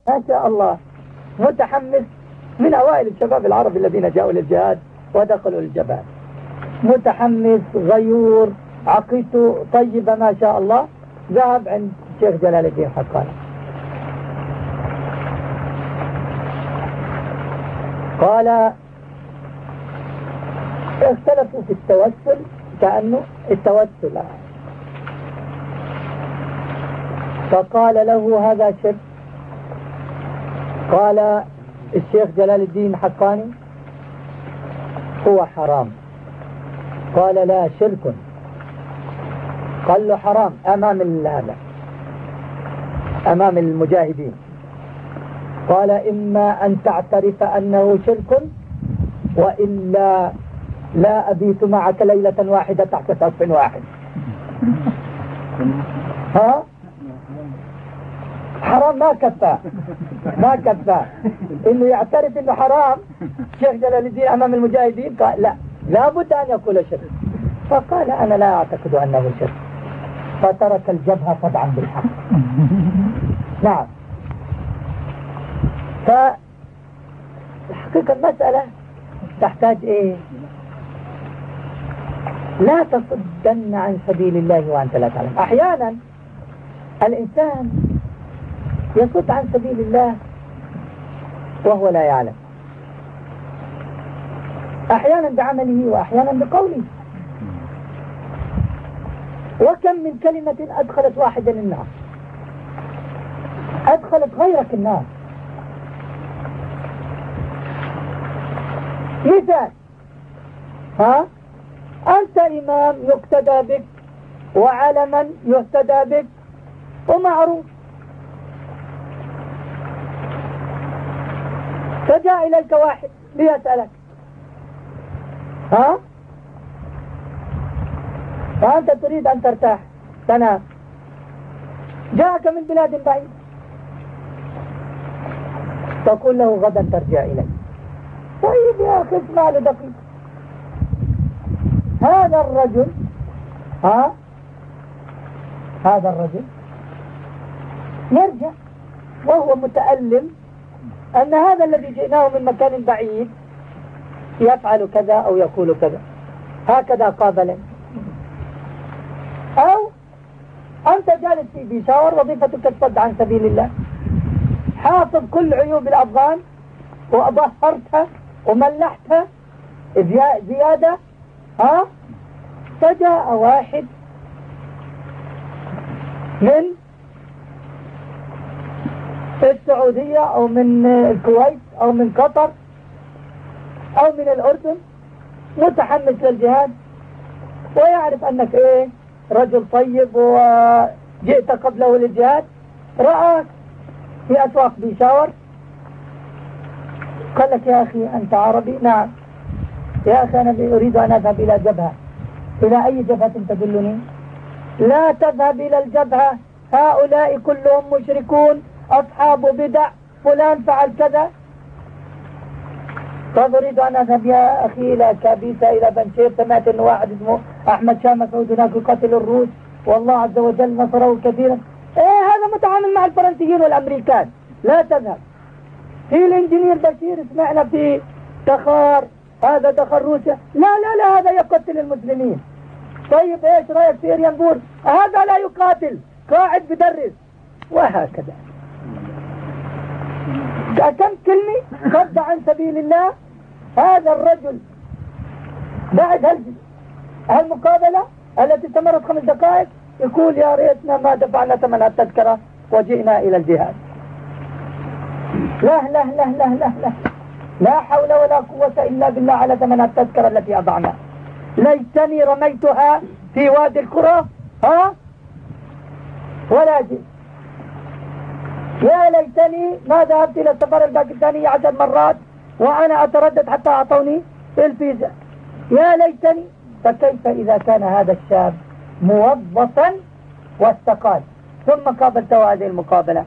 ما شاء الله متحمس، من أوائل الشباب العرب الذين جاءوا للجهاد ودخلوا الجبهة، متحمس غيور عقيدته طيبة ما شاء الله. ذهب عند الشيخ جلال الدين حقاني، قال اختلفوا في التوسل، كأنه التوسل، فقال له هذا شرك. قال الشيخ جلال الدين حقاني هو حرام. قال لا شرك. قال له حرام أمام المجاهدين. قال إما أن تعترف أنه شرك وإلا لا أبيت معك ليلة واحدة تحت سقف واحد. ها حرام ما كفى إنه يعترف إنه حرام. شيخ جلال الدين أمام المجاهدين قال لا، لابد أن يقول شرك. فقال أنا لا أعتقد أنه شرك، فترك الجبهة طبعا بالحق. نعم. فالحقيقة المسألة تحتاج إيه؟ لا تصدن عن سبيل الله وأنت لا تعلم. أحيانا الإنسان يصد عن سبيل الله وهو لا يعلم، أحيانا بعمله وأحيانا بقوله. وكم من كلمة أدخلت واحدا النار، أدخلت غيرك النار. مثال، أنت إمام يقتدى بك وعلما يهتدى بك ومعروف، فجاء إليك واحد ليسألك، فأنت تريد أن ترتاح تنام، جاءك من بلاد بعيد، تقول له غدا ترجع إلي. طيب يا أخي اسمع له دقيقة. هذا الرجل يرجع وهو متألم أن هذا الذي جئناه من مكان بعيد يفعل كذا أو يقول كذا، هكذا قابلا. أو أنت جالس في بيشاور، وظيفتك الصد عن سبيل الله، حافظ كل عيوب الأفغان وأظهرتها وملحتها زيادة، فجاء واحد من السعودية أو من الكويت أو من قطر أو من الأردن متحمس للجهاد، ويعرف أنك إيه رجل طيب وجئت قبله للجهاد، رآك في أسواق بيشاور، قال لك يا أخي أنت عربي؟ نعم. يا أخي أنا أريد أن أذهب إلى جبهة. إلى أي جبهة تدلني؟ لا تذهب إلى الجبهة، هؤلاء كلهم مشركون أصحاب بدع، فلان فعل كذا. طب أريد أن أذهب يا أخي إلى كابيسة، إلى بنشير، سمعت أن واحد اسمه أحمد شاه مسعود هناك يقاتل الروس والله عز وجل نصره كثيرا. إيه هذا متعامل مع الفرنسيين والأمريكان، لا تذهب. في الإنجنير بشير سمعنا في تخار، هذا دخل روسيا، لا هذا يقتل المسلمين. طيب ايش رايك في إريانبور؟ هذا لا يقاتل، قاعد بدرس، وهكذا. كم كلمة صد عن سبيل الله. هذا الرجل بعد هالمقابلة التي استمرت 5 دقائق يقول يا ريتنا ما دفعنا ثمن التذكرة وجئنا إلى الجهاد. لا لا لا لا لا لا لا حول ولا قوة إلا بالله على ثمن التذكرة التي أضعنا. ليتني رميتها في وادي القرى ولا جئت. يا ليتني ما ذهبت إلى السفارة الباكستانية 10 مرات وأنا أتردد حتى أعطوني الفيزا. يا ليتني. فكيف إذا كان هذا الشاب موظفا واستقال ثم قابلته هذه المقابلة؟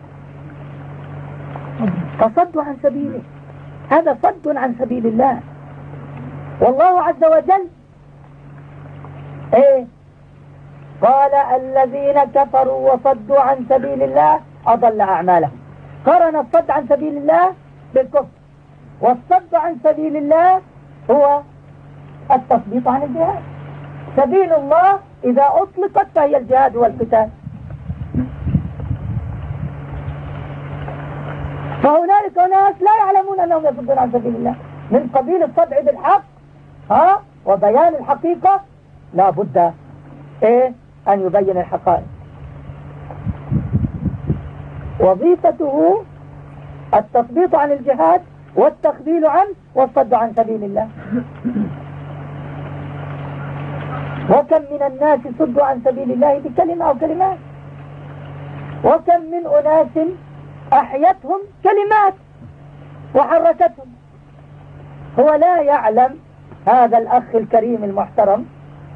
فصد عن سبيله، هذا صد عن سبيل الله. والله عز وجل قال الذين كفروا وصدوا عن سبيل الله أضل أعمالهم. قرن الصد عن سبيل الله بالكفر، والصد عن سبيل الله هو التثبيط عن الجهاد. سبيل الله إذا أطلقت فهي الجهاد والقتال. فهنالك ناس لا يعلمون أنهم يصدون عن سبيل الله، من قبيل الصدع بالحق وبيان الحقيقة. لا بد أن يبين الحقائق. وظيفته التثبيط عن الجهاد والتخذيل عنه والصد عن سبيل الله. وكم من الناس صدوا عن سبيل الله بكلمة أو كلمات، وكم من أناس أحيتهم كلمات وحركتهم. هو لا يعلم هذا الأخ الكريم المحترم،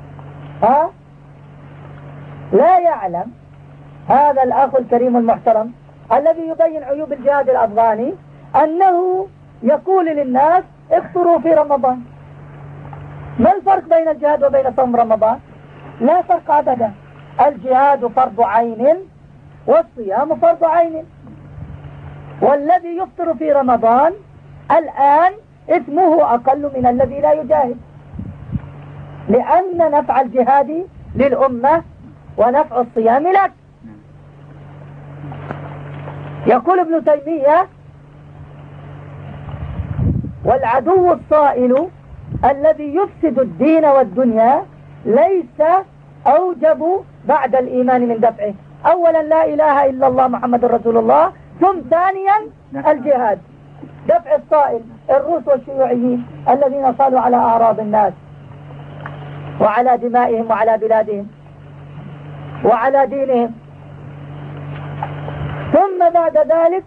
لا يعلم هذا الأخ الكريم المحترم الذي يبين عيوب الجهاد الأفغاني أنه يقول للناس افطروا في رمضان. ما الفرق بين الجهاد وبين صوم رمضان؟ لا فرق أبدا. الجهاد فرض عين والصيام فرض عين، والذي يفطر في رمضان الآن اسمه أقل من الذي لا يجاهد، لأن نفع الجهاد للأمة ونفع الصيام لك. يقول ابن تيمية: والعدو الصائل الذي يفسد الدين والدنيا ليس أوجب بعد الإيمان من دفعه. أولا لا إله إلا الله محمد رسول الله، ثم ثانيا الجهاد، دفع الصائل الروس والشيوعيين الذين صالوا على أعراض الناس وعلى دمائهم وعلى بلادهم وعلى دينهم. ثم بعد ذلك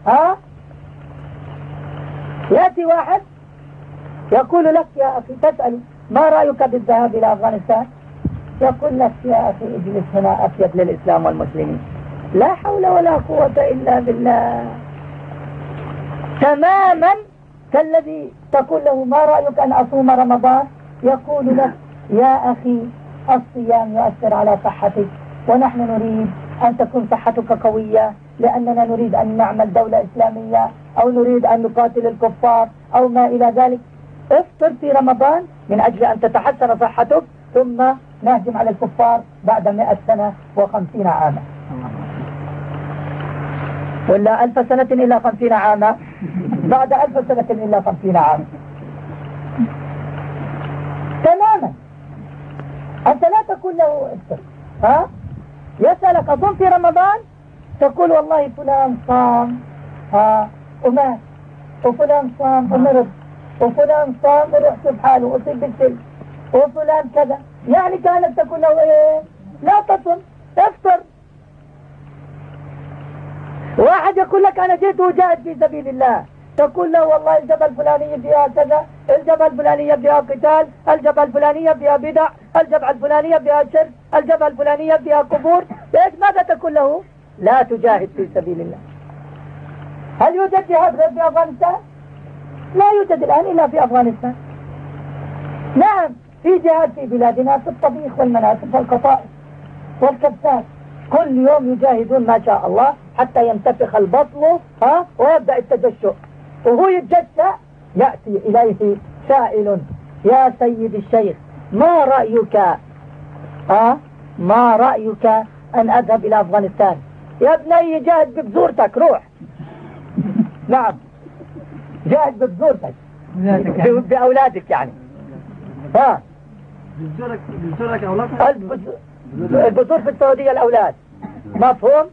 يأتي واحد يقول لك يا أخي، تسأل ما رأيك بالذهاب إلى أفغانستان؟ يقول لك يا أخي اجلس هنا أفيد للإسلام والمسلمين. لا حول ولا قوة إلا بالله. تماما كالذي تقول له ما رأيك أن أصوم رمضان؟ يقول لك يا أخي الصيام يؤثر على صحتك، ونحن نريد أن تكون صحتك قوية، لأننا نريد أن نعمل دولة إسلامية أو نريد أن نقاتل الكفار أو ما إلى ذلك. افطر في رمضان من أجل أن تتحسن صحتك، ثم نهجم على الكفار بعد 100 سنة و50 عاما، ولا 1000 سنة إلا 50 عاما، بعد 1000 سنة إلا 50 عاما. تماما. أنت لا تقول له افطر، يسألك أصوم في رمضان، تقول والله فلان صام ومات، وفلان صام ومرض، وفلان صام ورحت بحاله وصيب بالسلم، وفلان كذا. يعني كانت تقول له لا تصم، افطر. واحد يقول لك أنا جيت وجاهد في سبيل الله، تقول له والله الجبل الفلاني فيها كذا، الجبل الفلاني فيها قتال، الجبل الفلاني فيها بدع، الجبل الفلاني فيها شرك، الجبل الفلاني فيها قبور. ايش ماذا تقول له؟ لا تجاهد في سبيل الله. هل يوجد جهاد غير في أفغانستان؟ لا يوجد الآن إلا في أفغانستان. نعم في جهاد في بلادنا في الطبيخ والمناسف والقطائف والكبسات، كل يوم يجاهدون ما شاء الله حتى ينتفخ البطن ويبدأ التجشؤ. وهو يتجشأ يأتي إليه سائل: يا سيد الشيخ ما رأيك ما رأيك أن أذهب إلى أفغانستان؟ يا ابني جاهد ببذورتك، روح. نعم جاهد ببذورتك، بأولادك يعني. بذورك أولادك؟ البذور في السعودية الأولاد، مفهوم؟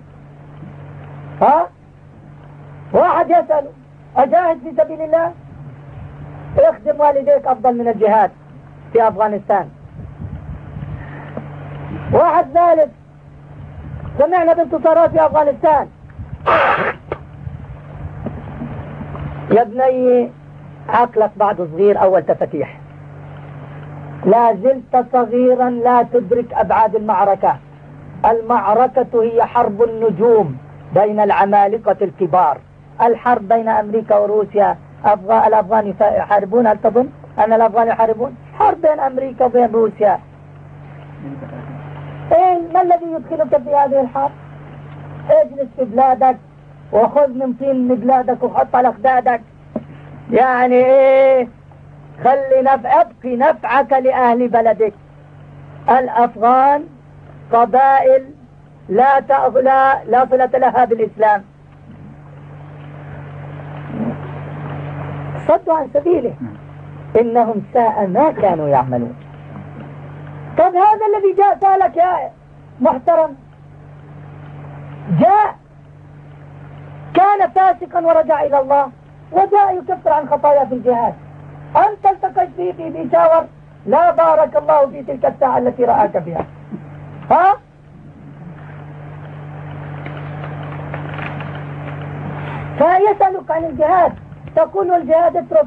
واحد يسأل أجاهد في سبيل الله؟ اخدم والديك أفضل من الجهاد في أفغانستان. واحد ثالث: سمعنا بانتصارات في أفغانستان. يا ابني عقلك بعد صغير، أول تفتيح، لا زلت صغيرا لا تدرك أبعاد المعركة. المعركة هي حرب النجوم بين العمالقة الكبار. الحرب بين أمريكا وروسيا، الأفغان يحاربون. هل تظن أن الأفغان يحاربون؟ حرب بين أمريكا وبين روسيا. ما الذي يدخلك في هذه الحرب؟ اجلس في بلادك وخذ من طين بلادك وحط على خدادك. يعني ايه؟ خلي ابقي نفعك لأهل بلدك. الأفغان قبائل لا صلة لها بالإسلام، صدوا عن سبيله، إنهم ساء ما كانوا يعملون. طب هذا الذي جاء سألك يا محترم، جاء كان فاسقا ورجع إلى الله وجاء يكفر عن خطايا في الجهاد، أنت التقيت فيه في بيشاور، لا بارك الله في تلك الساعة التي رآك فيها. ها؟ فيسألك عن الجهاد، تقول الجهاد اترك.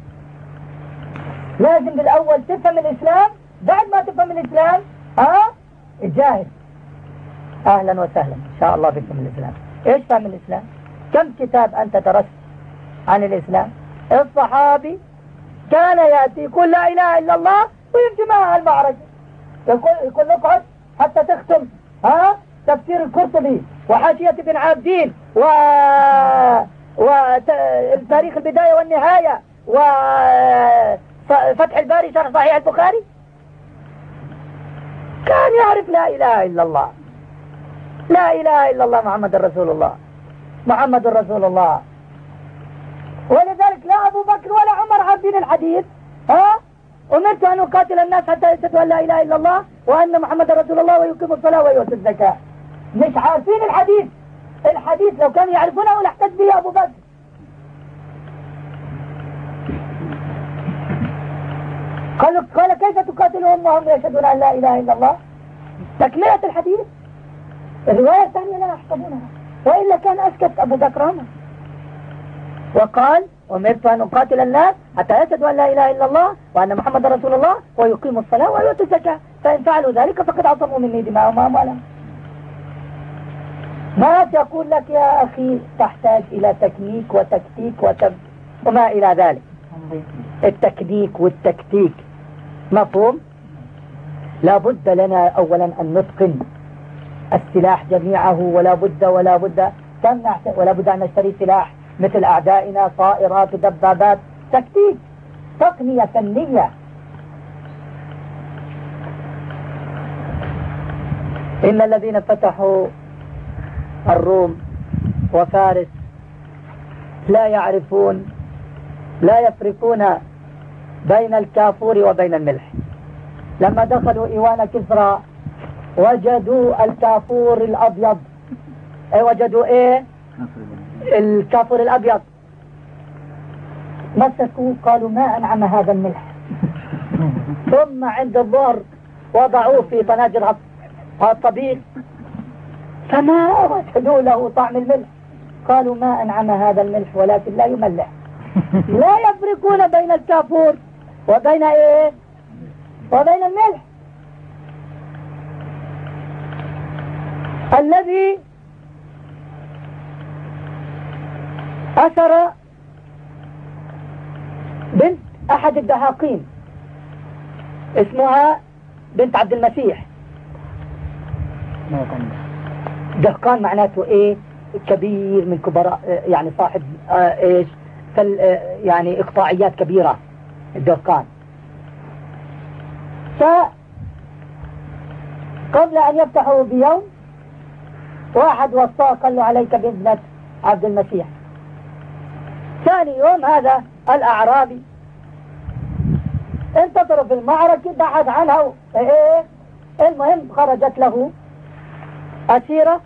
لازم بالأول تفهم الإسلام، بعد ما تفهم الإسلام الجاهد. أهلا وسهلا إن شاء الله بكم الإسلام. إيش فهم الإسلام؟ كم كتاب أنت درست عن الإسلام؟ الصحابي كان يأتي يقول لا إله إلا الله ويمشي معها المعركة، يقول اقعد حتى تختم تفسير القرطبي وحاشية ابن عابدين وتاريخ البداية والنهاية وفتح الباري شرح صحيح البخاري. كان يعرف لا إله إلا الله، لا إله إلا الله محمد رسول الله، محمد رسول الله. ولذلك لا أبو بكر ولا عمر عارفين الحديث. أمرت أن أقاتل الناس حتى يشهدوا أن لا إله إلا الله وأن محمد رسول الله ويقيموا الصلاة ويؤتوا الزكاة. مش عارفين الحديث. الحديث لو كانوا يعرفونه لاحتج به أبو بكر. قال كيف تقاتلهم وهم يشهدون أن لا إله إلا الله؟ تكملة الحديث. الرواية الثانية لا يحفظونها، وإلا كان أسكت أبو بكر عمر وقال أمرت أن أقاتل الناس حتى يشهدوا أن لا إله إلا الله وأن محمد رسول الله ويقيموا الصلاة ويؤتوا الزكاة، فإن فعلوا ذلك فقد عصموا مني دماءهم وأموالهم. ما تقول لك يا أخي تحتاج إلى تكنيك وتكتيك وما إلى ذلك. التكنيك والتكتيك مفهوم؟ لا بد لنا أولا أن نتقن السلاح جميعه، ولا بد أن نشتري سلاح مثل أعدائنا، طائرات ودبابات. تكتيك، تقنية فنية. إن الذين فتحوا الروم وفارس لا يفرقون بين الكافور وبين الملح. لما دخلوا إيوان كسرى وجدوا الكافور الأبيض، وجدوا إيه؟ الكافور الأبيض. مسكوا قالوا ما أنعم هذا الملح. ثم عند الظهر وضعوه في طناجر الطبيخ فما وجدوا له طعم الملح. قالوا ما أنعم هذا الملح ولكن لا يملح. لا يفرقون بين الكافور وبين إيه؟ وبين الملح. الذي أسر بنت أحد الدهاقين اسمها بنت عبد المسيح. دهقان معناته إيه؟ كبير من كبراء، يعني صاحب إيش؟ يعني إقطاعيات كبيرة الدهقان. فقبل أن يفتحوا بيوم واحد وصاه قال له عليك بابنة عبد المسيح. ثاني يوم هذا الأعرابي انتصروا في المعركة، بحث عنها المهم خرجت له أسيرة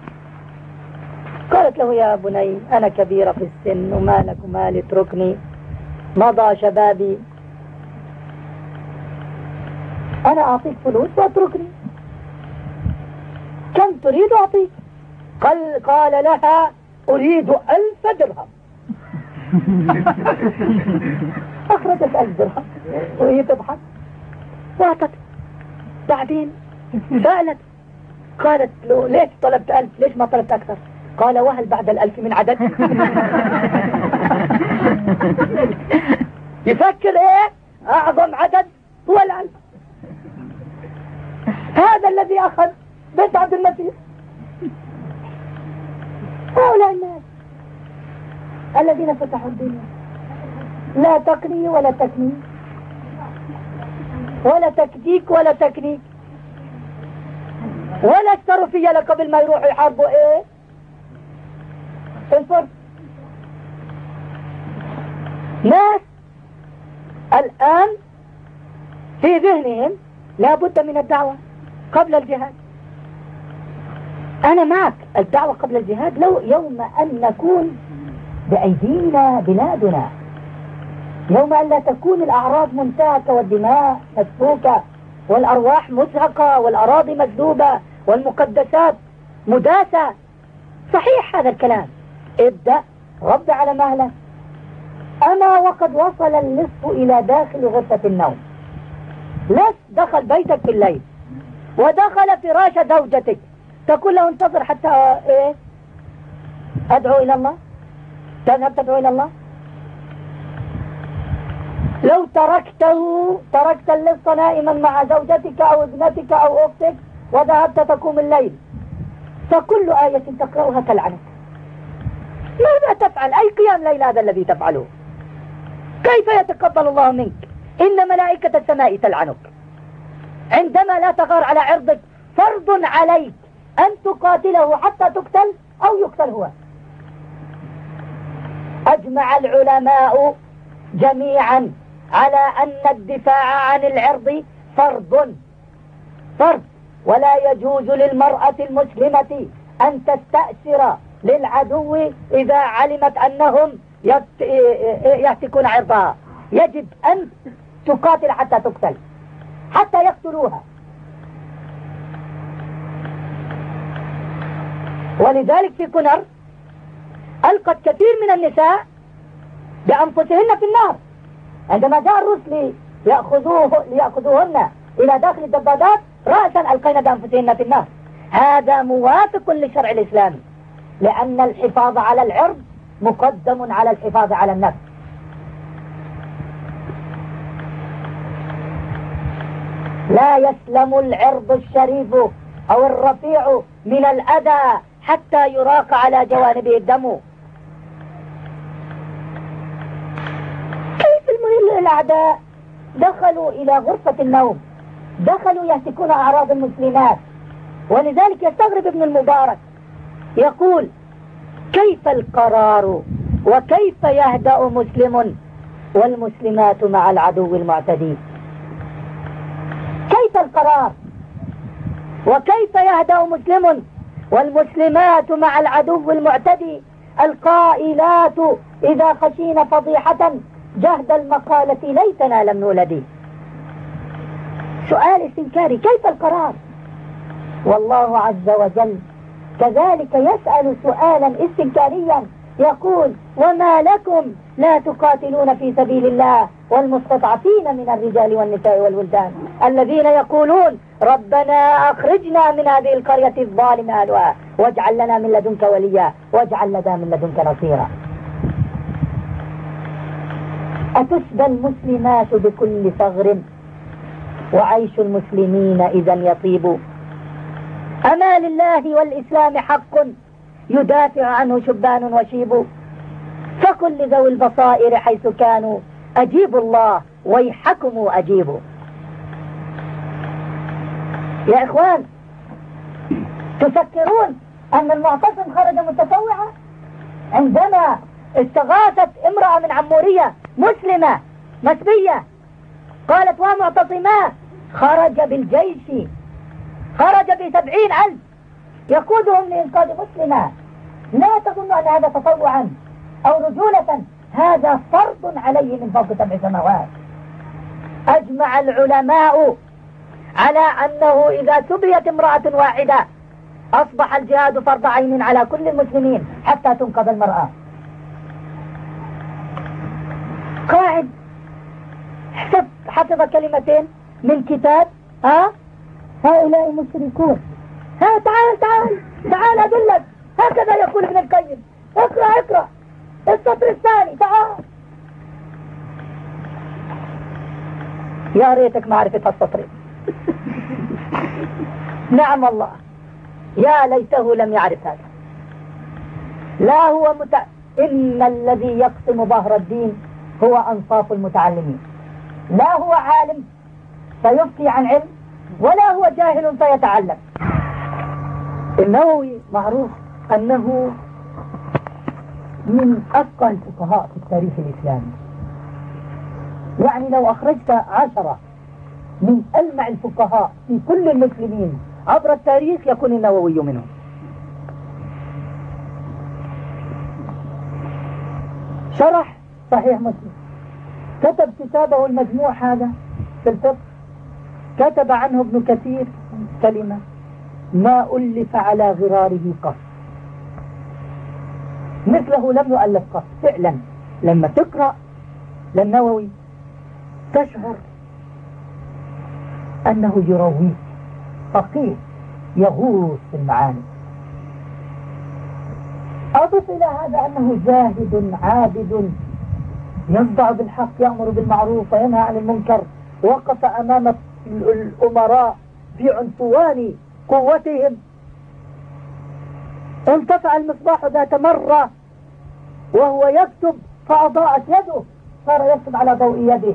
قالت له يا بني أنا كبيرة في السن وما لك وما لي، اتركني مضى شبابي، أنا أعطيك فلوس واتركني، كم تريد أعطيك؟ قال لها أريد 1000 درهم. أخرجت 1000 درهم وهي تضحك وأعطت. بعدين سألت قالت له ليش طلبت 1000 ليش ما طلبت أكثر؟ قال وهل بعد 1000 من عدد؟ يفكر إيه؟ أعظم عدد هو 1000. هذا الذي أخذ بنت عبد المسيح. هؤلاء الناس الذين فتحوا الدنيا. لا تقني ولا تكني ولا تكديك ولا تكنيك ولا الشرفية لك قبل ما يروحوا يحاربوا ايه الفرس. ناس الآن في ذهنهم لا بد من الدعوة قبل الجهاد. أنا معك، الدعوة قبل الجهاد لو يوم أن نكون بأيدينا بلادنا، يوم أن لا تكون الأعراض منتهكة والدماء مسفوكة والأرواح مزهقة والأراضي مجذوبة والمقدسات مداسة. صحيح هذا الكلام، ابدأ رد على مهلك. أما وقد وصل اللص إلى داخل غرفة النوم، لص دخل بيتك في الليل ودخل فراش زوجتك، تقول له انتظر حتى ايه أدعو إلى الله، تذهب تدعو إلى الله. لو تركت اللص نائما مع زوجتك أو ابنتك أو أختك وذهبت تقوم الليل، فكل آية تقرأها تلعنك. ماذا تفعل؟ أي قيام ليل هذا الذي تفعله؟ كيف يتقبل الله منك؟ إن ملائكة السماء تلعنك. عندما لا تغار على عرضك فرض عليك أن تقاتله حتى تقتل أو يقتل هو. أجمع العلماء جميعا على أن الدفاع عن العرض فرض، ولا يجوز للمرأة المسلمة أن تستأثر للعدو إذا علمت أنهم يهتكون عرضها. يجب أن تقاتل حتى تقتل، حتى يقتلوها. ولذلك في كنر ألقت كثير من النساء بأنفسهن في النار عندما جاء الرسل ليأخذوهن إلى داخل الدبابات، رأسا ألقين بأنفسهن في النار. هذا موافق للشرع الإسلامي، لأن الحفاظ على العرض مقدم على الحفاظ على النفس. لا يسلم العرض الشريف أو الرفيع من الأذى حتى يراق على جوانبه الدم. كيف الأعداء دخلوا إلى غرفة النوم، دخلوا يهتكون أعراض المسلمات. ولذلك يستغرب ابن المبارك يقول: كيف القرار وكيف يهدأ مسلم والمسلمات مع العدو المعتدي؟ كيف القرار وكيف يهدأ مسلم والمسلمات مع العدو المعتدي؟ القائلات إذا خشينا فضيحة جهد المقالة ليتنا لم نولد. سؤال استنكاري، كيف القرار؟ والله عز وجل كذلك يسأل سؤالا استنكاريا يقول: وما لكم لا تقاتلون في سبيل الله والمستضعفين من الرجال والنساء والولدان الذين يقولون ربنا أخرجنا من هذه القرية الظالم أهلها واجعل لنا من لدنك وليا واجعل لنا من لدنك نصيرا. أتسبى المسلمات بكل ثغر وعيش المسلمين إذا يطيب. أما لله والإسلام حق يدافع عنه شبان وشيب، فكل ذوي البصائر حيث كانوا أجيبوا الله ويحكم أجيبوا. يا إخوان، تفكرون أن المعتصم خرج متطوعا؟ عندما استغاثت امرأة من عمورية مسلمة مسبية قالت: ومعتصما، خرج بالجيش، خرج ب70,000 يقودهم لإنقاذ مسلمة. لا تظن أن هذا تطوعا أو رجولة، هذا فرض عليه من فوق 7 سماوات. أجمع العلماء على أنه إذا سبيت امرأة واحدة أصبح الجهاد فرض عين على كل المسلمين حتى تنقذ المرأة. قاعد حفظ كلمتين من كتاب هؤلاء مشركون. تعال أدلك. هكذا يقول ابن القيم. اقرأ السطر الثاني. تعال. يا ريتك معرفة السطر. نعم والله، يا ليته لم يعرف هذا. لا هو إن الذي يقسم ظهر الدين هو أنصاف المتعلمين. لا هو عالم فيفتي عن علم، ولا هو جاهل فيتعلم. النووي معروف أنه من أفقه الفقهاء في التاريخ الإسلامي. يعني لو أخرجت 10 من ألمع الفقهاء في كل المسلمين عبر التاريخ يكون النووي منهم. شرح صحيح مسلم، كتب كتابه المجموع هذا في الفقه، كتب عنه ابن كثير كلمة: ما ألف على غراره قط، مثله لم يؤلف قط. فعلا لما تقرأ للنووي تشعر أنه يرويك، فقيه يغوص في المعاني. أضف إلى هذا أنه زاهد عابد يصدع بالحق، يأمر بالمعروف وينهى عن المنكر، وقف أمام الأمراء في عنفوان قوتهم. انطفأ المصباح ذات مرة وهو يكتب فأضاءت يده، صار يكتب على ضوء يده.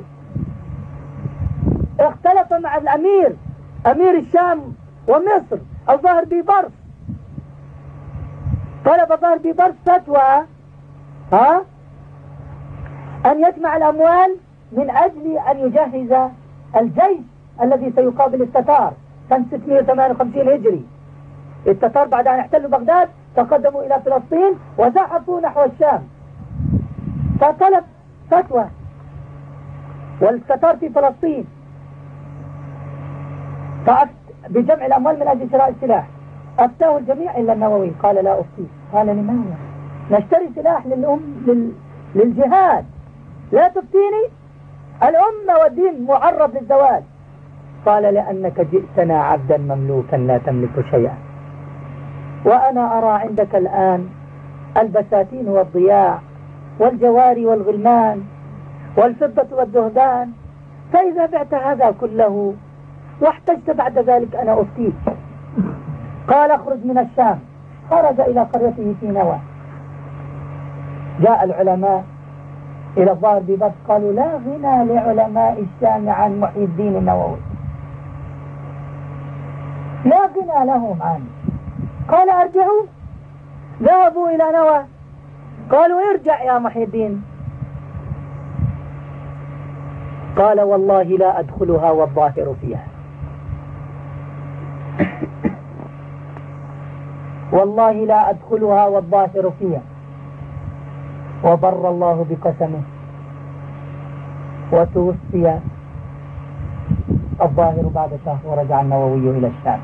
اختلف مع الأمير، أمير الشام ومصر، الظاهر بيبرس. طلب ظاهر بيبرس فتوى أن يجمع الأموال من أجل أن يجهز الجيش الذي سيقابل التتار. سنة 658 هجري التتار بعد أن احتلوا بغداد تقدموا إلى فلسطين وزحفوا نحو الشام، فطلب فتوى والتتار في فلسطين، بجمع الأموال من أجل شراء السلاح. أفتاه الجميع إلا النووي، قال لا أفتيه. قال لماذا؟ نشتري سلاح للجهاد، لا تفتيني؟ الأمة والدين معرض للزوال. قال لأنك جئتنا عبدا مملوكا لا تملك شيئا، وأنا أرى عندك الآن البساتين والضياع والجواري والغلمان والفضة والذهبان، فإذا بعت هذا كله واحتجت بعد ذلك أنا أفتيك. قال اخرج من الشام. خرج إلى قريته في نوى. جاء العلماء إلى الظاهر ببس قالوا لا غنى لعلماء الشام عن محي الدين النووي، لا غنى لهم عنه. قال ارجعوا. ذهبوا إلى نوى، قالوا ارجع يا محي الدين. قال والله لا أدخلها والظاهر فيها، والله لا أدخلها والظاهر فيها. وبر الله بقسمه وتوفي الظاهر بعد شهر ورجع النووي إلى الشام.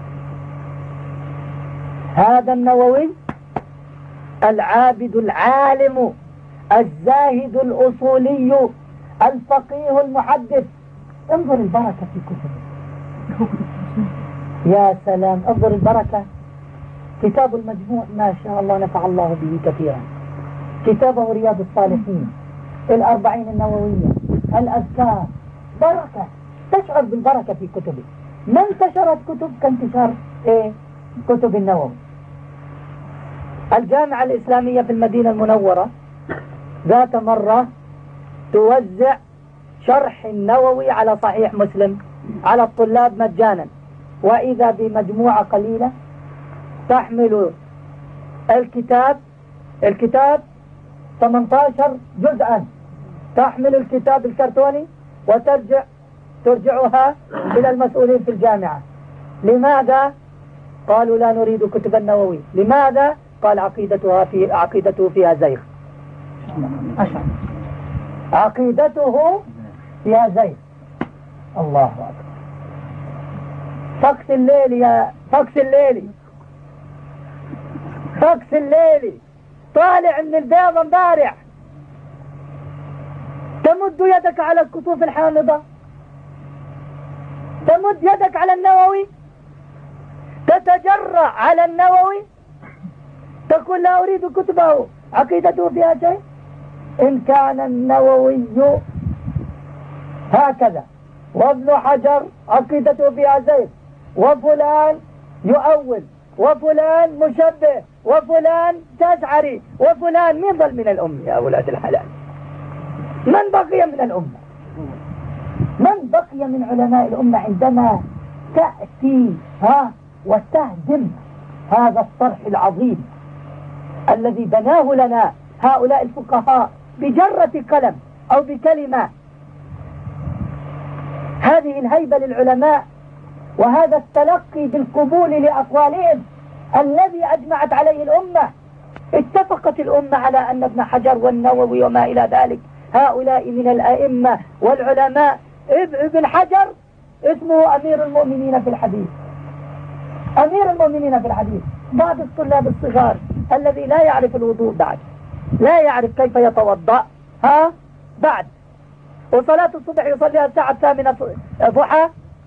هذا النووي العابد العالم الزاهد الأصولي الفقيه المحدث. انظر البركة في كتبه، يا سلام، انظر البركة. كتاب المجموع ما شاء الله نفع الله به كثيرا، كتابه رياض الصالحين، الأربعين النووية، الأذكار، بركة، تشعر بالبركة في كتبه. ما انتشرت كتب كانتشار كتب النووي. الجامعة الإسلامية في المدينة المنورة ذات مرة توزع شرح النووي على صحيح مسلم على الطلاب مجانا، وإذا بمجموعة قليلة تحمل الكتاب 18 جزءا، تحمل الكتاب الكرتوني ترجعها إلى المسؤولين في الجامعة. لماذا؟ قالوا لا نريد كتب النووي. لماذا؟ قال عقيدته فيها زيغ. عقيدته فيها زيغ. الله أكبر. فقس الليل يا فقس الليل، فقس الليل طالع من البيض امبارح، تمد يدك على الكتب الحامضة، تمد يدك على النووي، تتجرأ على النووي، تقول لا أريد كتبه عقيدته فيها شيء. إن كان النووي هكذا وابن حجر عقيدته فيها زيغ وفلان يؤول وفلان مشبه وفلان تشعري وفلان. مين ظل من الأمة يا أولاد الحلال؟ من بقي من الأمة؟ من بقي من علماء الأمة عندما تأتي وتهدم هذا الطرح العظيم الذي بناه لنا هؤلاء الفقهاء بجرة قلم أو بكلمة؟ هذه الهيبة للعلماء وهذا التلقي بالقبول لأقوالهم الذي أجمعت عليه الأمة. اتفقت الأمة على أن ابن حجر والنووي وما إلى ذلك هؤلاء من الأئمة والعلماء. ابن حجر اسمه أمير المؤمنين في الحديث، أمير المؤمنين في الحديث. بعض الطلاب الصغار الذي لا يعرف الوضوء بعد، لا يعرف كيف يتوضأ بعد، وصلاة الصبح يصليها الساعة 8 ضحى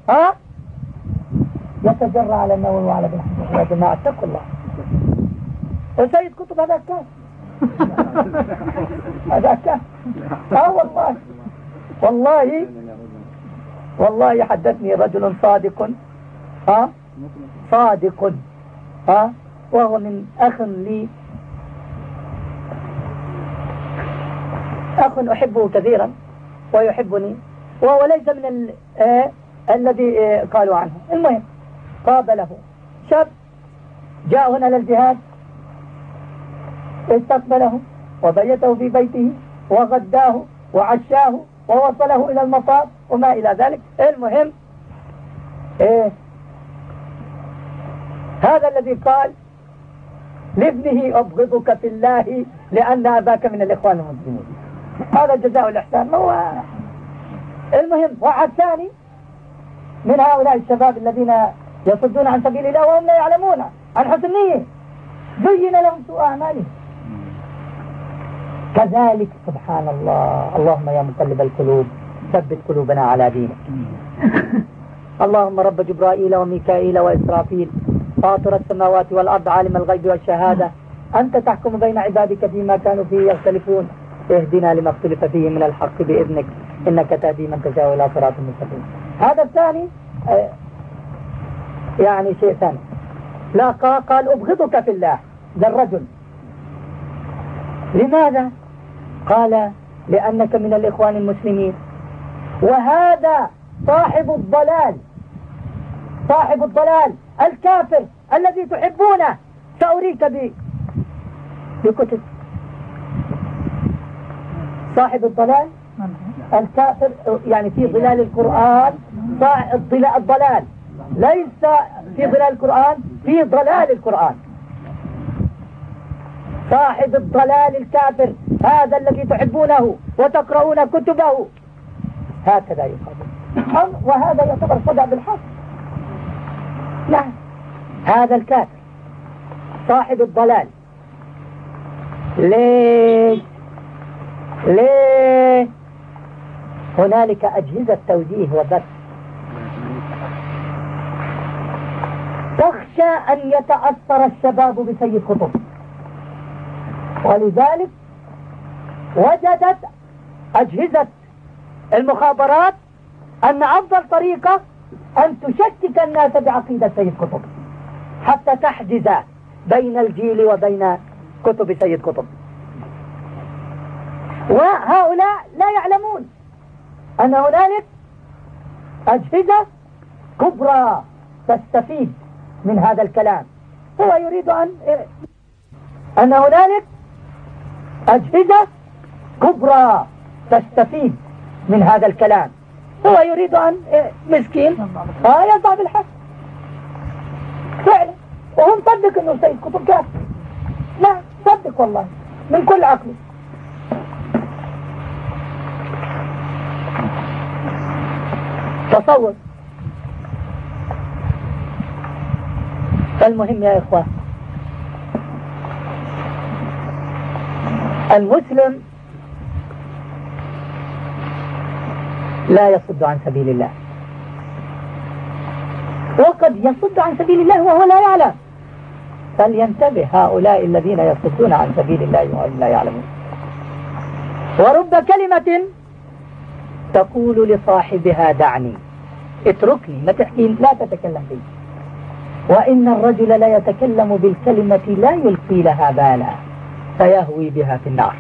يتجرى على النووي وعلى ابن حجر. يا جماعة اتقوا الله. وسيد قطب هذا كان هذا كان والله حدثني رجل صادق صادق وهو من أخ لي، أخ أحبه كثيرا ويحبني، وهو ليس من الذي قالوا عنه. المهم قابله شاب جاء هنا للجهاد، استقبله وبيته في بيته وغداه وعشاه ووصله إلى المطار وما إلى ذلك. المهم هذا الذي قال لابنه أبغضك في الله لأن أباك من الإخوان المسلمين، هذا جزاء الإحسان. هو المهم واحد ثاني من هؤلاء الشباب الذين يصدون عن سبيل الله وهم لا يعلمون عن حسن نية، زين لهم سوء أعمالهم. كذلك سبحان الله. اللهم يا مقلب القلوب ثبت قلوبنا على دينك. اللهم رب جبرائيل وميكائيل وإسرافيل فاطر السماوات والأرض عالم الغيب والشهادة أنت تحكم بين عبادك فيما كانوا فيه يختلفون اهدنا لما اختلف فيه من الحق بإذنك إنك تهدي من تشاء إلى صراط مستقيم. هذا الثاني يعني شيء ثاني. لا قال أبغضك في الله للرجل. لماذا؟ قال لأنك من الإخوان المسلمين، وهذا صاحب الضلال، صاحب الضلال الكافر الذي تحبونه. سأريك بكتب. صاحب الضلال الكافر، يعني في ظلال القرآن الضلال ليس في ظلال القرآن، في ضلال القرآن. صاحب الضلال الكافر هذا الذي تحبونه وتقرؤون كتبه، هكذا يقال. وهذا يعتبر صدع بالحق. نعم هذا الكافر صاحب الضلال. ليه هنالك أجهزة توجيه وبث تخشى أن يتأثر الشباب بسيد قطب، ولذلك وجدت أجهزة المخابرات أن أفضل طريقة أن تشكك الناس بعقيدة سيد قطب حتى تحجز بين الجيل وبين كتب سيد قطب. وهؤلاء لا يعلمون أن هنالك أجهزة كبرى تستفيد من هذا الكلام. هو يريد أن هنالك أجهزة كبرى تستفيد من هذا الكلام. هو يريد أن مسكين يضع بالحق فعلا. وهم صدق أنه سيد قطب كافر. لا صدق والله من كل عقل. تصور. فالمهم يا إخوان، المسلم لا يصد عن سبيل الله، وقد يصد عن سبيل الله وهو لا يعلم. فلينتبه هؤلاء الذين يصدون عن سبيل الله وهم لا يعلمون. ورب كلمة تقول لصاحبها دعني، اتركني، ما تحكي، لا تتكلم فيه. وإن الرجل لا يتكلم بالكلمة لا يلقي لها بالا فيهوي بها في النار.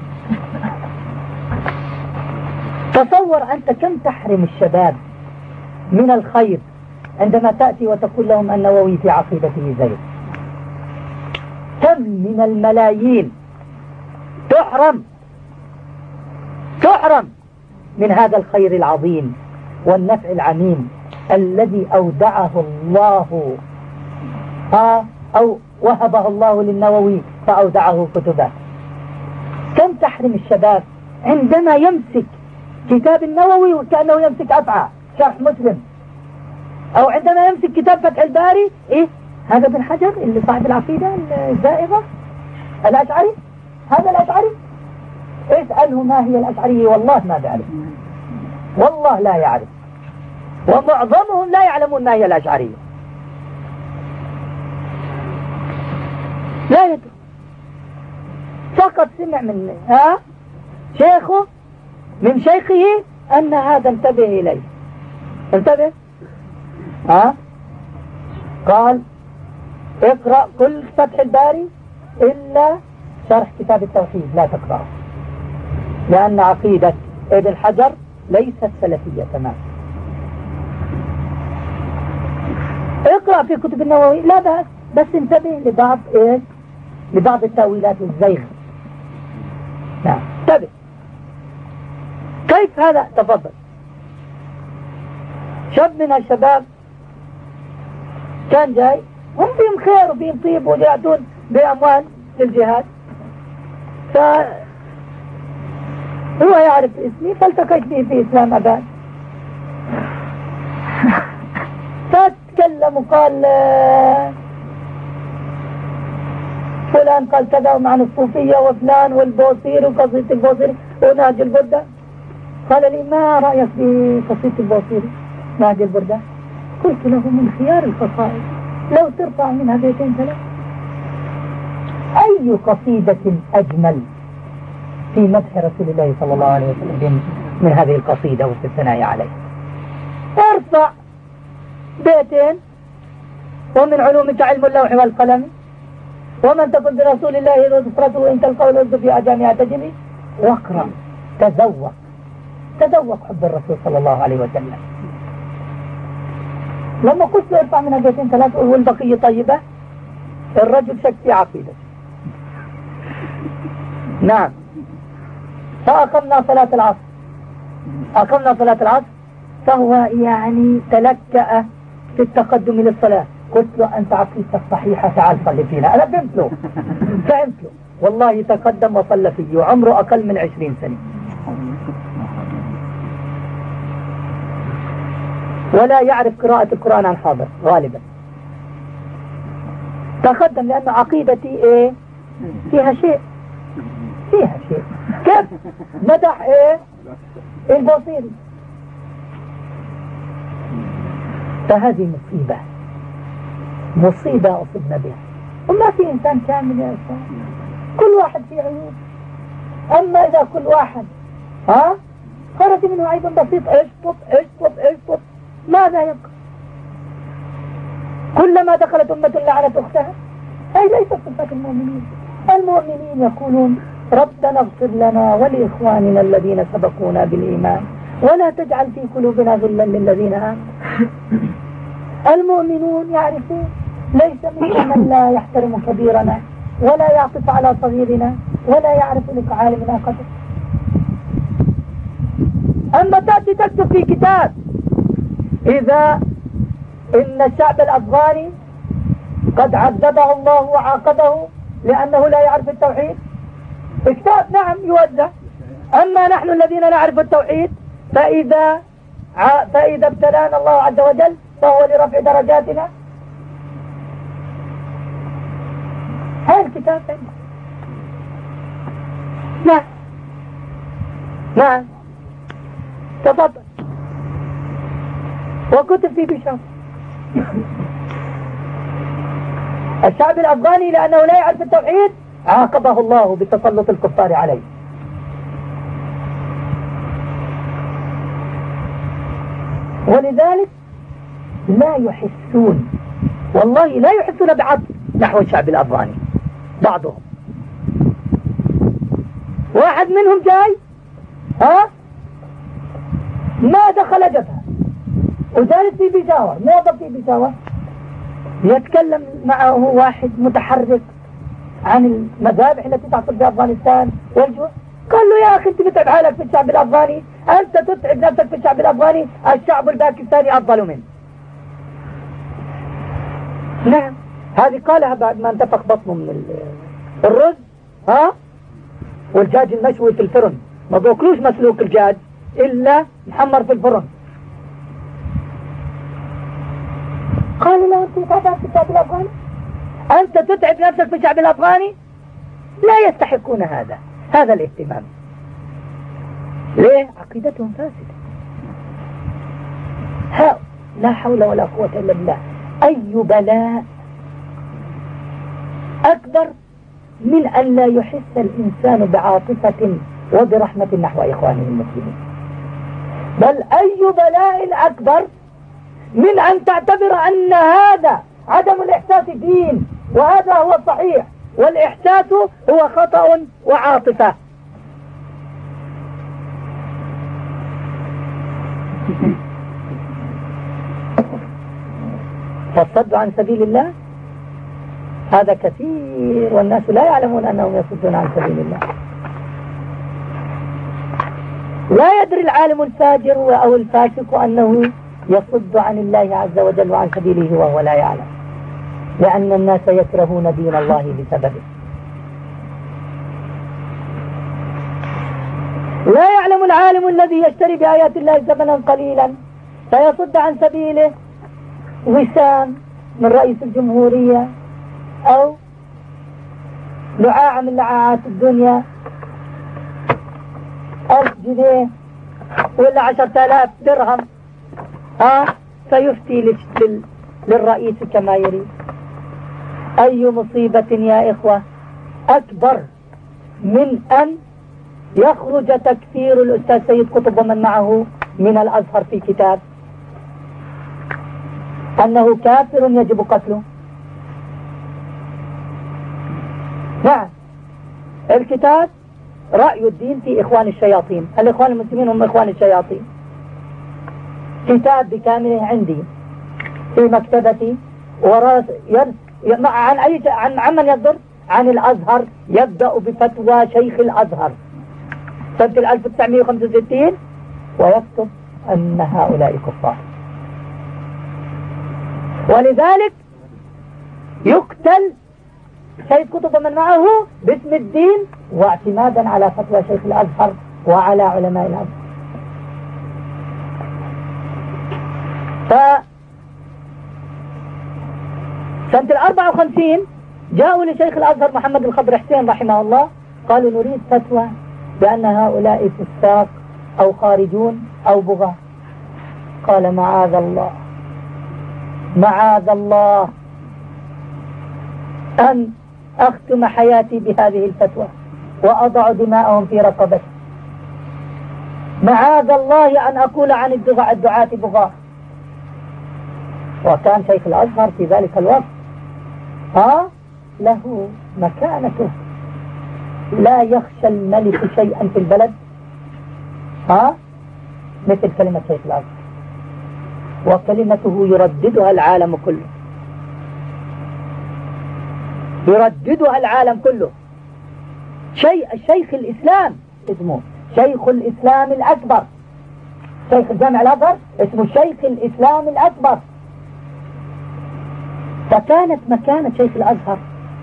تصور أنت كم تحرم الشباب من الخير عندما تأتي وتقول لهم النووي في عقيدته زيغ. كم من الملايين تحرم من هذا الخير العظيم والنفع العميم الذي أودعه الله أو وهبه الله للنووي فأودعه كتبه. كم تحرم الشباب عندما يمسك كتاب النووي وكأنه يمسك أفعى شرح مسلم، أو عندما يمسك كتاب فتح الباري هذا ابن حجر اللي صاحب العقيدة الزائغة الأشعري، هذا الأشعري. اسأله ما هي الأشعرية والله ما بيعرف، والله لا يعرف، ومعظمهم لا يعلمون ما هي الأشعرية، لا يدري، فقط سمع من شيخه من شيخه أن هذا انتبه إليه، انتبه قال اقرأ كل فتح الباري إلا شرح كتاب التوحيد لا تقرأه، لأن عقيدة ابن حجر ليست سلفية تمام. اقرأ في كتب النووي لا بأس، بس انتبه لبعض التأويلات الزيغ. نعم انتبه. كيف هذا؟ تفضل. شاب من الشباب كان جاي، هم فيهم خير وفيهم طيب ويأتون بأموال للجهاد، فهو يعرف اسمي فالتقيت به في إسلام أباد، فتكلم وقال فلان قال كذا ومعنى الصوفية وفلان والبوصير وقصيدة البوصير ونهج البردة. قال لي ما رأيك في قصيدة البوصير نهج البردة؟ قلت له من خيار القصائد، لو ترفع منها بيتين ثلاث. أي قصيدة أجمل في مدح رسول الله صلى الله عليه وسلم من هذه القصيدة وفي الثناء عليه؟ ارفع بيتين. ومن علومك علم اللوح والقلم، ومن تكن برسول الله نصرته إن تلقوا الأرض في أجامع تجري، واقرأ تذوق حب الرسول صلى الله عليه وسلم. لما قلت له ارفع من بيتين ثلاث والبقية طيبة، الرجل شك في عقيدته. نعم. فأقمنا صلاة العصر، فهو يعني تلكأ في التقدم للصلاة. قلت له أنت عقيدتك صحيحة، تعال صلي فينا. أنا فهمت له والله تقدم وصلى فيه وعمره أقل من 20 سنة، ولا يعرف قراءة القرآن عن حاضر غالبا. تقدم لأن عقيدتي فيها شيء. كيف مدح البوصيري؟ فهذه مصيبة أصبنا بها، وما في إنسان كامل يا أستاذ، كل واحد فيه عيوب. أما إذا كل واحد خرج منه عيب بسيط اشطب ماذا يبقى؟ كلما دخلت أمة لعنت أختها. هذه ليست صفات المؤمنين. المؤمنين يقولون ربنا اغفر لنا ولإخواننا الذين سبقونا بالإيمان ولا تجعل في قلوبنا غلا للذين آمنوا. المؤمنون يعرفون ليس منا من لا يحترم كبيرنا ولا يعطف على صغيرنا ولا يعرف لعالمنا قدر. أما تأتي تكتب في كتاب إذا إن الشعب الأفغاني قد عذبه الله وعاقبه لأنه لا يعرف التوحيد، كتاب نعم يوزع. أما نحن الذين نعرف التوحيد فإذا ابتلانا الله عز وجل فهو لرفع درجاتنا. هذا الكتاب نعم تفضل. وكتب في بشار الشعب الأفغاني لأنه لا يعرف التوحيد عاقبه الله بتسلط الكفار عليه. ولذلك لا يحسون والله لا يحسون بعطف نحو الشعب الأفغاني بعضهم. واحد منهم جاي ما دخل جبهة وجالس في بيشاور، موظف في بيشاور، يتكلم معه واحد متحرك عن المذابح التي تحصل في أفغانستان والجوع. قال له يا أخي أنت بتتعب حالك في الشعب الأفغاني، أنت تتعب نفسك في الشعب الأفغاني، الشعب الباكستاني أفضل منه. نعم، هذه قالها بعد ما انتفخ بطنه من الرز والدجاج المشوي في الفرن، ما بوكلوش مسلوق الدجاج إلا محمر في الفرن. قالوا له أنت تتعب في الشعب الأفغاني، أنت تتعب نفسك في الشعب الأفغاني، لا يستحقون هذا الاهتمام. ليه؟ عقيدتهم فاسدة. لا حول ولا قوة إلا بالله. أي بلاء أكبر من أن لا يحس الإنسان بعاطفة وبرحمة نحو إخوانه المسلمين. بل أي بلاء أكبر من أن تعتبر أن هذا عدم الإحساس دين، وهذا هو الصحيح، والإحساس هو خطأ وعاطفة. فالصد عن سبيل الله هذا كثير، والناس لا يعلمون أنهم يصدون عن سبيل الله. لا يدري العالم الفاجر أو الفاسق أنه يصد عن الله عز وجل وعن سبيله وهو لا يعلم، لأن الناس يكرهون دين الله بسببه. لا يعلم العالم الذي يشتري بآيات الله ثمنا قليلا فيصد عن سبيله وسام من رئيس الجمهورية أو لعاعة من لعاعات الدنيا 1000 جنيه ولا 10,000 درهم فيفتي للرئيس كما يريد. أي مصيبة يا إخوة أكبر من أن يخرج تكفير الأستاذ سيد قطب ومن معه من الأزهر في كتاب أنه كافر يجب قتله. نعم، الكتاب رأي الدين في إخوان الشياطين، الإخوان المسلمين هم إخوان الشياطين، كتاب بكامله عندي في مكتبتي، عن من يصدر؟ عن الأزهر، يبدأ بفتوى شيخ الأزهر سنة 1965 ويكتب أن هؤلاء كفار، ولذلك يقتل سيد قطب ومن معه باسم الدين واعتمادا على فتوى شيخ الأزهر وعلى علماء الأزهر. سنة 54 جاءوا لشيخ الأزهر محمد الخضر حسين رحمه الله، قالوا نريد فتوى بأن هؤلاء فساق أو خارجون أو بغاة. قال معاذ الله، معاذ الله أن أختم حياتي بهذه الفتوى وأضع دماءهم في رقبتي، معاذ الله أن أقول عن الدعاة بغاة. وكان شيخ الأزهر في ذلك الوقت له مكانته، لا يخشى الملك شيئا في البلد مثل كلمة شيخ الأزهر، وكلمته يرددها العالم كله، يرددها العالم كله. شيخ الإسلام اسمه شيخ الإسلام الأكبر، شيخ الجامع الأزهر اسمه شيخ الإسلام الأكبر. فكانت مكانة شيخ الأزهر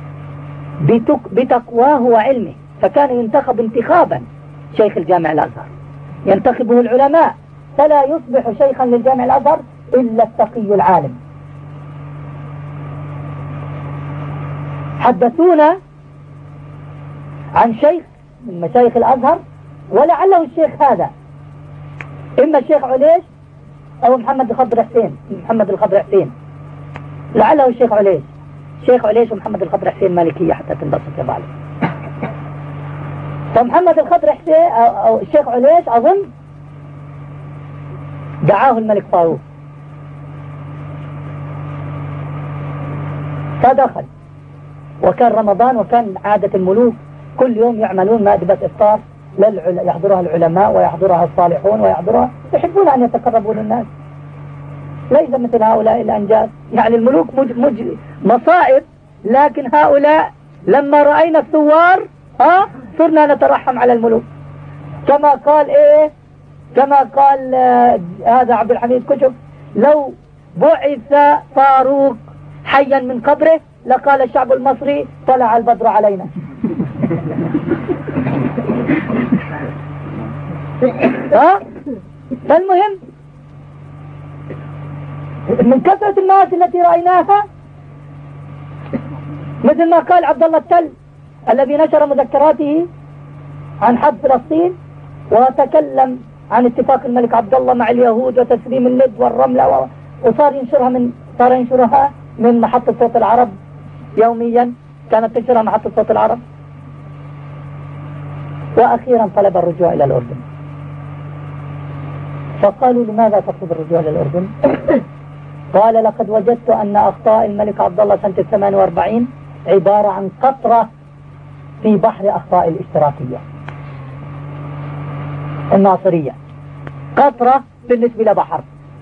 بتقواه وعلمه، فكان ينتخب انتخابا شيخ الجامع الأزهر، ينتخبه العلماء، فلا يصبح شيخا للجامع الأزهر إلا التقي العالم. حدثونا عن شيخ من مشايخ الأزهر، ولعله الشيخ هذا إما الشيخ عليش أو محمد الخضر حسين، لعله الشيخ عليش. الشيخ عليش ومحمد الخضر حسين مالكية حتى تنبسط يا ظالم. فمحمد الخضر حسين أو الشيخ عليش أظن دعاه الملك فاروق فدخل، وكان رمضان، وكان عادة الملوك كل يوم يعملون مائدة إفطار يحضرها العلماء ويحضرها الصالحون ويحضرها، يحبون أن يتقربوا للناس، ليس مثل هؤلاء الأنجاز. يعني الملوك مصائب، لكن هؤلاء لما رأينا الثوار صرنا نترحم على الملوك. كما قال كما قال هذا عبد الحميد كشك: لو بعث فاروق حيا من قبره لقال الشعب المصري طلع البدر علينا. فالمهم من كثرة الناس التي رأيناها، مثل ما قال عبد الله التل الذي نشر مذكراته عن حرب فلسطين وتكلم عن اتفاق الملك عبد الله مع اليهود وتسليم اللد والرملة، وصار ينشرها من محطة صوت العرب يوميا، كانت تنشرها محطة صوت العرب. وأخيرا طلب الرجوع إلى الأردن، فقالوا: لماذا تطلب الرجوع إلى الأردن؟ قال: لقد وجدت أن أخطاء الملك عبد الله سنة 48 عبارة عن قطرة في بحر أخطاء الاشتراكية الناصرية، قطرة بالنسبة لبحر.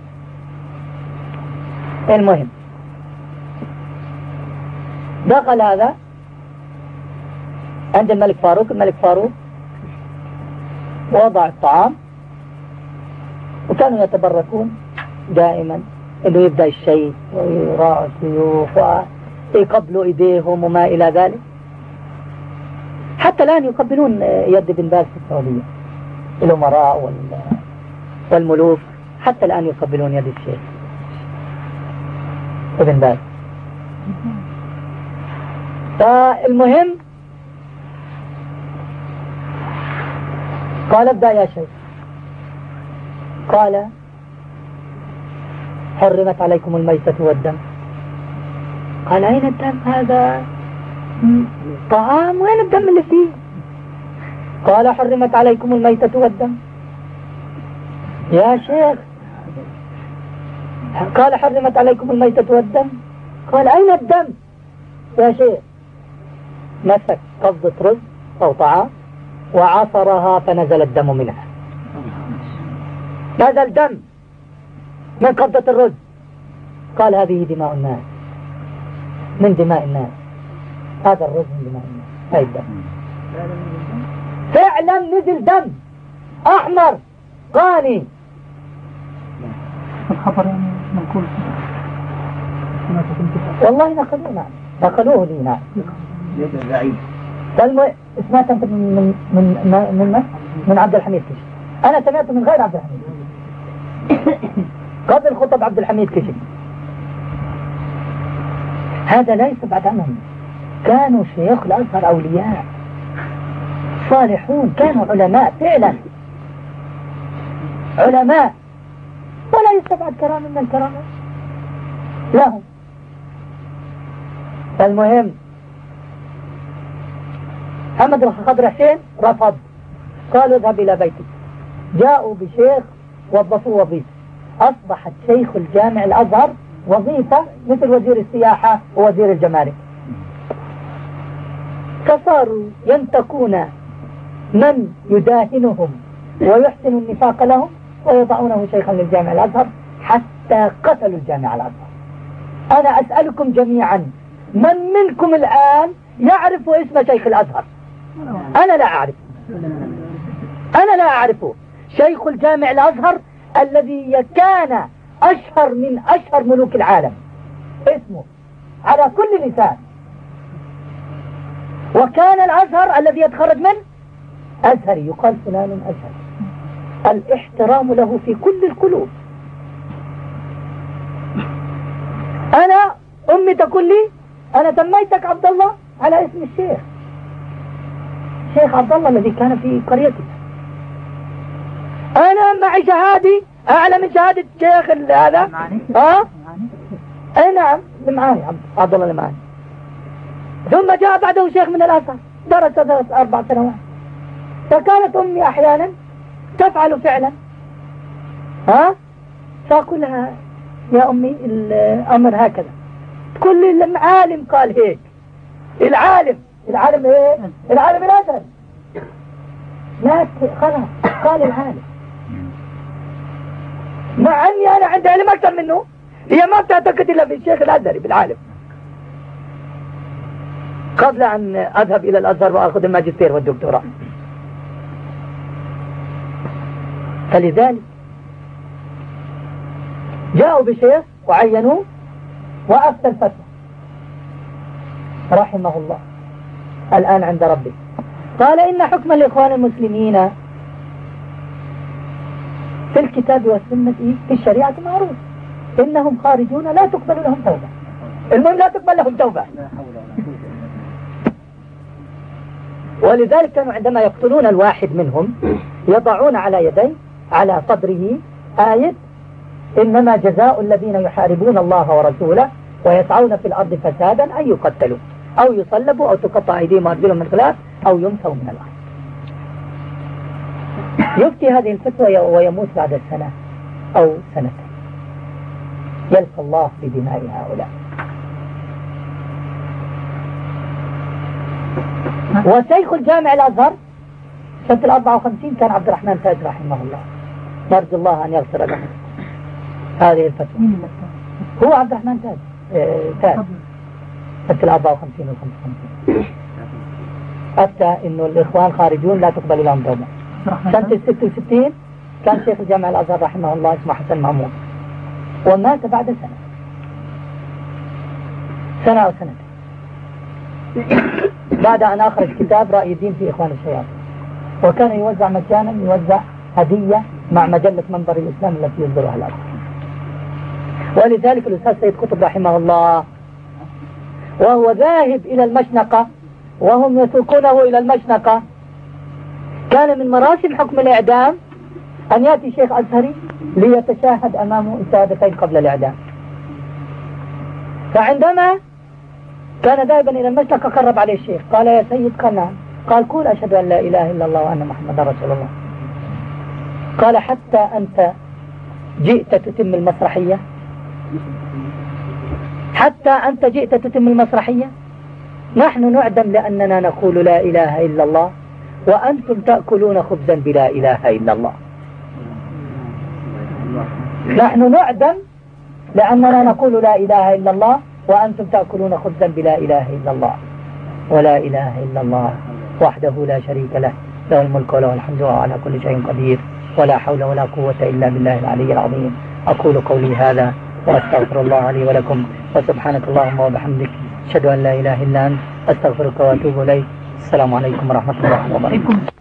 المهم دخل هذا عند الملك فاروق. الملك فاروق وضع الطعام، وكانوا يتبركون دائما انه يبدأ الشيء ويراعوا السيوف ويقبلوا ايديهم وما الى ذلك. حتى الان يقبلون يد بن باز في السعودية، الامراء والملوك حتى الان يقبلون يد الشيخ ابن باز. فالمهم قال: ابدأ يا شيخ. قال: حرمت عليكم الميتة والدم. قال: أين الدم؟ هذا طعام، وين الدم اللي فيه؟ قال: حرمت عليكم الميتة والدم يا شيخ. قال: حرمت عليكم الميتة والدم. قال: أين الدم يا شيخ؟ مسك قبضة رز أو طعام وعصرها فنزل الدم منها. نزل دم من قبضة الرز. قال: هذه دماء الناس، من دماء الناس، هذا الرز من دماء الناس، هاي الدم. فعلا نزل دم أحمر قاني. الخبر يعني منقول والله نقلوه لي. نعم. سمعت أنت من عبد الحميد كشك. أنا سمعت من غير عبد الحميد قبل خطب عبد الحميد كشك. هذا لا يستبعد عنهم، كانوا شيوخ الأزهر أولياء صالحون، كانوا علماء فعلا، علماء، ولا يستبعد كرامة من الكرامات لهم. المهم محمد الخضر حسين رفض، قالوا: اذهب إلى بيتك. جاءوا بشيخ وظفوا وظيفة، أصبحت شيخ الجامع الأزهر وظيفة مثل وزير السياحة ووزير الجمارك. فصاروا ينتقون من يداهنهم ويحسن النفاق لهم ويضعونه شيخا للجامع الأزهر، حتى قتلوا الجامع الأزهر. أنا أسألكم جميعا: من منكم الآن يعرف اسم شيخ الأزهر؟ أنا لا أعرفه. شيخ الجامع الأزهر الذي كان أشهر من أشهر ملوك العالم، اسمه على كل لسان. وكان الأزهر الذي يتخرج من أزهري، يقال فلان أزهري، الاحترام له في كل القلوب. أنا أمي تقول لي: أنا سميتك عبد الله على اسم الشيخ، شيخ عبد الله الذي كان في قريتي. أنا معي شهادي أعلى من شهادة شيخ هذا. أي نعم، المعاني عبد الله المعاني. ثم جاء بعده شيخ من الأزهر درس 4 سنوات. فكانت أمي أحيانا تفعل فعلا، فأقول لها: يا أمي الأمر هكذا. كل عالم قال هيك. العالم ايه؟ العالم الازهري. لا خلاص قال العالم، مع اني انا عندي علم اكثر منه. هي ما بتعتقد الا بالشيخ الازهري بالعالم، قبل ان اذهب الى الازهر واخذ الماجستير والدكتوراه. فلذلك جاءوا بشيخ وعينوه وافتى الفتوى رحمه الله الان عند ربه. قال إن حكم الإخوان المسلمين في الكتاب والسنة في الشريعة معروف، إنهم خارجون لا تقبل لهم توبة. المهم لا تقبل لهم توبة. ولذلك كانوا عندما يقتلون الواحد منهم يضعون على يديه على صدره آية إنما جزاء الذين يحاربون الله ورسوله ويسعون في الأرض فسادا أن يقتلوا أو يصلبوا أو تقطع أيديهم وأرجلهم من خلاف أو ينفوا من الأرض. يفتي هذه الفتوى ويموت بعد سنة أو سنتين، يلقى الله في دماء هؤلاء. وشيخ الجامع الأزهر سنة 54 كان عبد الرحمن تاج رحمه الله، نرجو الله أن يغفر له هذه الفتوى. هو عبد الرحمن تاج سنة 54 و 55 أفتى إنه الإخوان خارجون لا تقبل لهم توبة. سنة 66 كان شيخ الجامع الأزهر رحمه الله اسمه حسن مامون، ومات بعد سنة أو سنتين بعد أن أخرج كتاب رأي الدين في إخوان الشياطين، وكان يوزع مجانا، يوزع هدية مع مجلة منبر الإسلام التي يصدرها الأزهر. ولذلك الأستاذ سيد قطب رحمه الله وهو ذاهب إلى المشنقة وهم يسوقونه إلى المشنقة، كان من مراسم حكم الإعدام أن يأتي شيخ أزهري ليتشاهد أمامه الشهادتين قبل الإعدام. فعندما كان ذاهبا إلى المشنقة قرب عليه الشيخ، قال يا سيد، قال نعم. قال قول أشهد أن لا إله إلا الله وأن محمد رسول الله. قال حتى أنت جئت تتم المسرحية؟ حتى أنت جئت تتم المسرحية؟ نحن نعدم لأننا نقول لا إله إلا الله وأنتم تأكلون خبزا بلا إله إلا الله. نحن نعدم لأننا نقول لا إله إلا الله وأنتم تأكلون خبزا بلا إله إلا الله. ولا إله إلا الله وحده لا شريك له، له الملك وله الحمد وهو على كل شيء قدير، ولا حول ولا قوة إلا بالله العلي العظيم. أقول قولي هذا وأستغفر الله لي ولكم، وسبحانك اللهم وبحمدك، أشهد أن لا إله إلا أنت، أستغفرك وأتوب إليك. السلام عليكم ورحمة الله وبركاته.